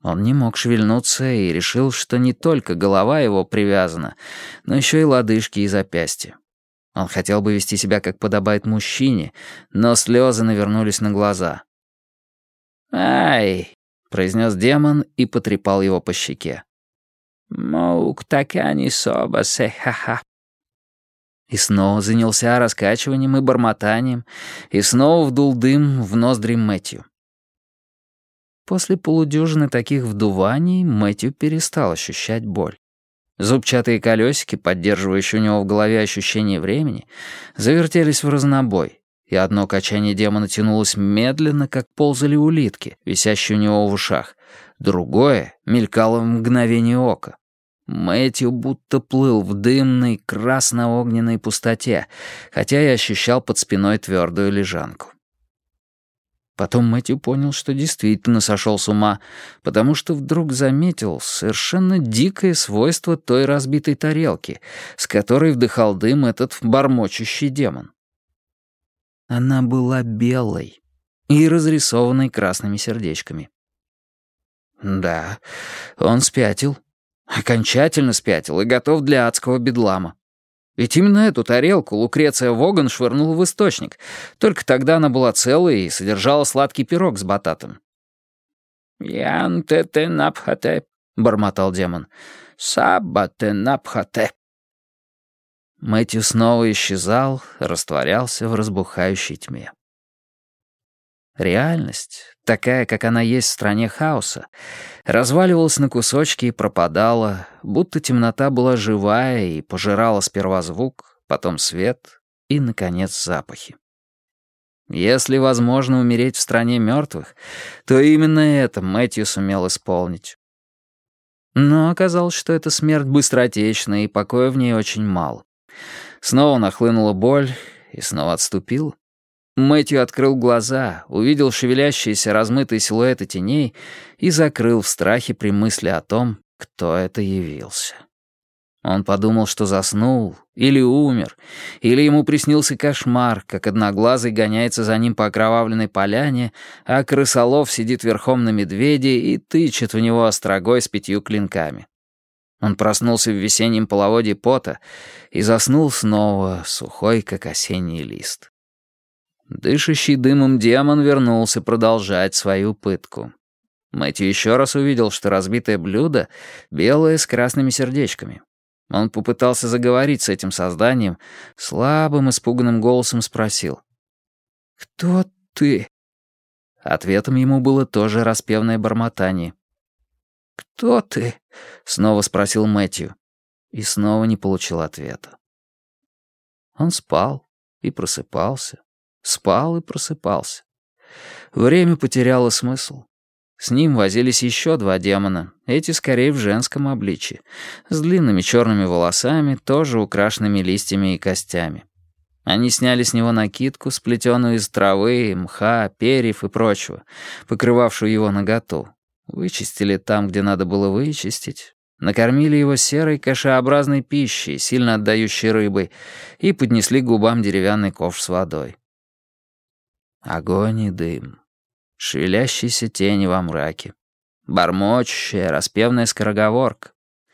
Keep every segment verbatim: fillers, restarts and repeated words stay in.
Он не мог шевельнуться и решил, что не только голова его привязана, но еще и лодыжки и запястья. Он хотел бы вести себя, как подобает мужчине, но слезы навернулись на глаза. «Ай!» — произнес демон и потрепал его по щеке. «Мук такани соба се-ха-ха». И снова занялся раскачиванием и бормотанием, и снова вдул дым в ноздри Мэтью. После полудюжины таких вдуваний Мэтью перестал ощущать боль. Зубчатые колесики, поддерживающие у него в голове ощущение времени, завертелись в разнобой, и одно качание демона тянулось медленно, как ползали улитки, висящие у него в ушах, другое мелькало в мгновение ока. Мэтью будто плыл в дымной красно-огненной пустоте, хотя и ощущал под спиной твердую лежанку. Потом Мэтью понял, что действительно сошел с ума, потому что вдруг заметил совершенно дикое свойство той разбитой тарелки, с которой вдыхал дым этот бормочущий демон. Она была белой и разрисованной красными сердечками. Да, он спятил, окончательно спятил и готов для адского бедлама. Ведь именно эту тарелку Лукреция Воган швырнула в источник. Только тогда она была целой и содержала сладкий пирог с бататом. «Ян те те напхате», — бормотал демон. «Саба те напхате». Мэтью снова исчезал, растворялся в разбухающей тьме. Реальность, такая, как она есть в стране хаоса, разваливалась на кусочки и пропадала, будто темнота была живая и пожирала сперва звук, потом свет и, наконец, запахи. Если возможно умереть в стране мертвых, то именно это Мэтью сумел исполнить. Но оказалось, что эта смерть быстротечна, и покоя в ней очень мало. Снова нахлынула боль и снова отступила. Мэтью открыл глаза, увидел шевелящиеся размытые силуэты теней и закрыл в страхе при мысли о том, кто это явился. Он подумал, что заснул или умер, или ему приснился кошмар, как одноглазый гоняется за ним по окровавленной поляне, а крысолов сидит верхом на медведе и тычет в него острогой с пятью клинками. Он проснулся в весеннем половодье пота и заснул снова, сухой, как осенний лист. Дышащий дымом демон вернулся продолжать свою пытку. Мэтью еще раз увидел, что разбитое блюдо белое с красными сердечками. Он попытался заговорить с этим созданием, слабым, испуганным голосом спросил: «Кто ты?» Ответом ему было тоже распевное бормотание. «Кто ты?» — снова спросил Мэтью. И снова не получил ответа. Он спал и просыпался. Спал и просыпался. Время потеряло смысл. С ним возились еще два демона, эти скорее в женском обличье, с длинными черными волосами, тоже украшенными листьями и костями. Они сняли с него накидку, сплетенную из травы, мха, перьев и прочего, покрывавшую его наготу. Вычистили там, где надо было вычистить, накормили его серой кашеобразной пищей, сильно отдающей рыбой, и поднесли к губам деревянный ковш с водой. Огонь и дым, шевелящиеся тени во мраке, бормочущая, распевная скороговорка.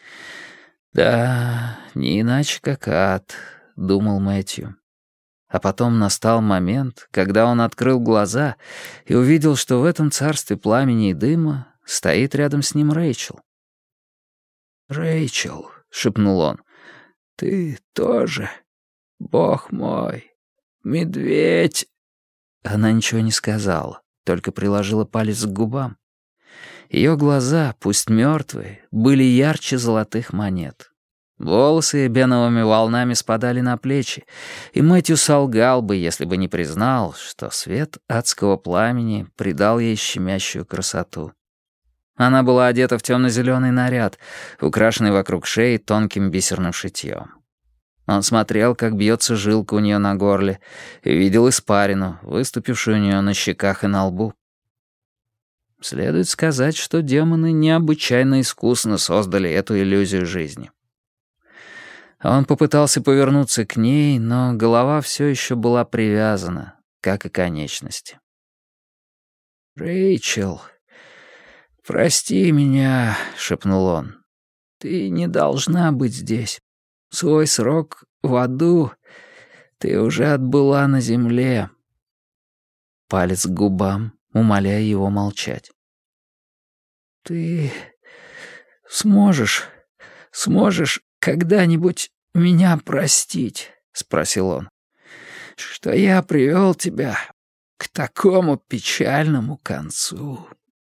«Да, не иначе как ад», — думал Мэтью. А потом настал момент, когда он открыл глаза и увидел, что в этом царстве пламени и дыма стоит рядом с ним Рэйчел. «Рэйчел», — шепнул он, — «ты тоже? Бог мой, медведь». Она ничего не сказала, только приложила палец к губам. Ее глаза, пусть мертвые, были ярче золотых монет. Волосы беновыми волнами спадали на плечи, и Мэтью солгал бы, если бы не признал, что свет адского пламени придал ей щемящую красоту. Она была одета в темно-зеленый наряд, украшенный вокруг шеи тонким бисерным шитьем. Он смотрел, как бьется жилка у нее на горле, и видел испарину, выступившую у нее на щеках и на лбу. Следует сказать, что демоны необычайно искусно создали эту иллюзию жизни. Он попытался повернуться к ней, но голова все еще была привязана, как и конечности. «Рэйчел, «Прости меня», — шепнул он. «Ты не должна быть здесь. Свой срок в аду ты уже отбыла на земле». Палец к губам, умоляя его молчать. «Ты сможешь, сможешь когда-нибудь меня простить?» — спросил он. «Что я привел тебя к такому печальному концу».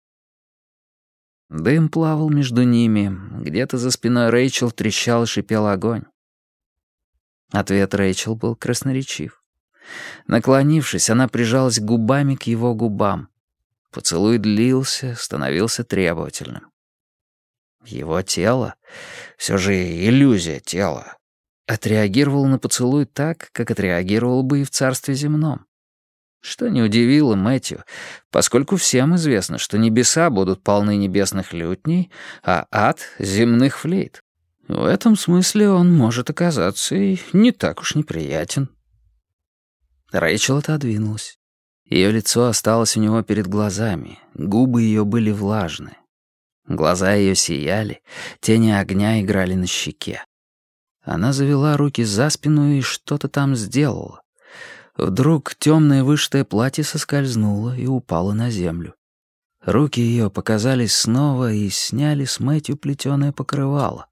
Дым плавал между ними, где-то за спиной Рэйчел трещал и шипел огонь. Ответ Рэйчел был красноречив. Наклонившись, она прижалась губами к его губам. Поцелуй длился, становился требовательным. Его тело, все же иллюзия тела, отреагировало на поцелуй так, как отреагировало бы и в царстве земном. Что не удивило Мэтью, поскольку всем известно, что небеса будут полны небесных лютней, а ад — земных флейт. В этом смысле он может оказаться и не так уж неприятен. Рэйчел отодвинулась. Ее лицо осталось у него перед глазами, губы ее были влажны. Глаза ее сияли, тени огня играли на щеке. Она завела руки за спину и что-то там сделала. Вдруг темное вышитое платье соскользнуло и упало на землю. Руки ее показались снова и сняли с Мэтью плетеное покрывало.